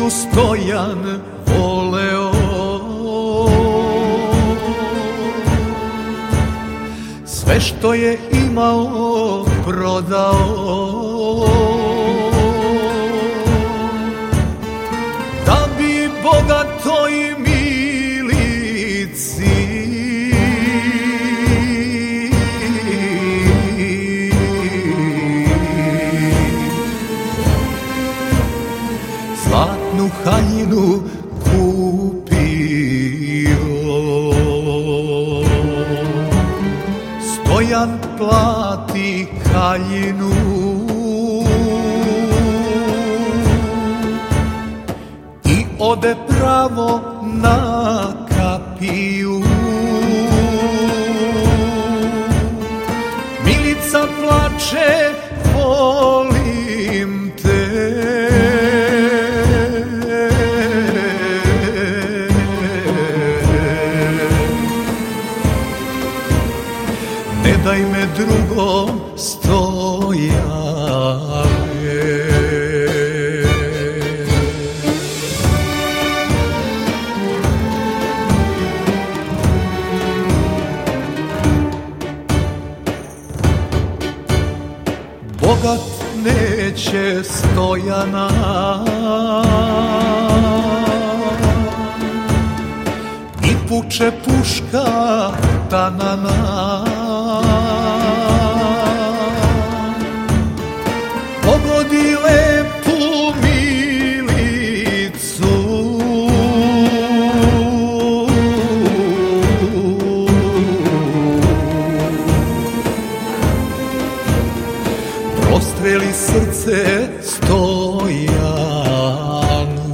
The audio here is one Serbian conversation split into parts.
Stojan voleo, sve što je imao prodao, da bi bogatoj Milici zlatnu haljinu kupio. Stojan plati haljinu i ode pravo na kapiju. Milica plače, volim te, ne daj me drugom, Stojane. Bogat neće Stojana, i puče puška tanana. Pogodi lepu Milicu, prostreli srce Stojanu.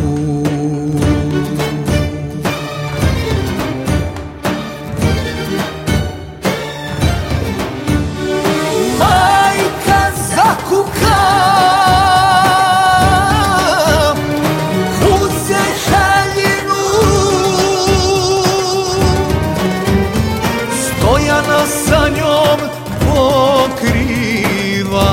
Majka zakuka, uze haljinu, Stojana sa njom pokriva.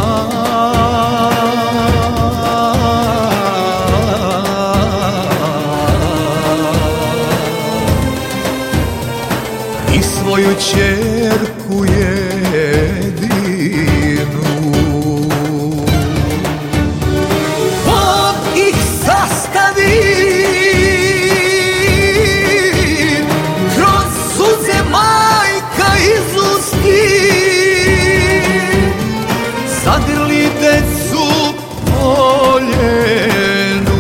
I svoju ćerku jedinu, Bog ih sastavi, kroz suze majka izlusti, zagrli decu voljenu.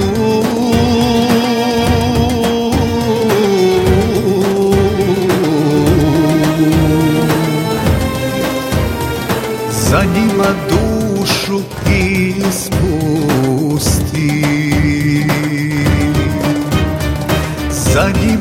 Za njima dušu ispusti, za njima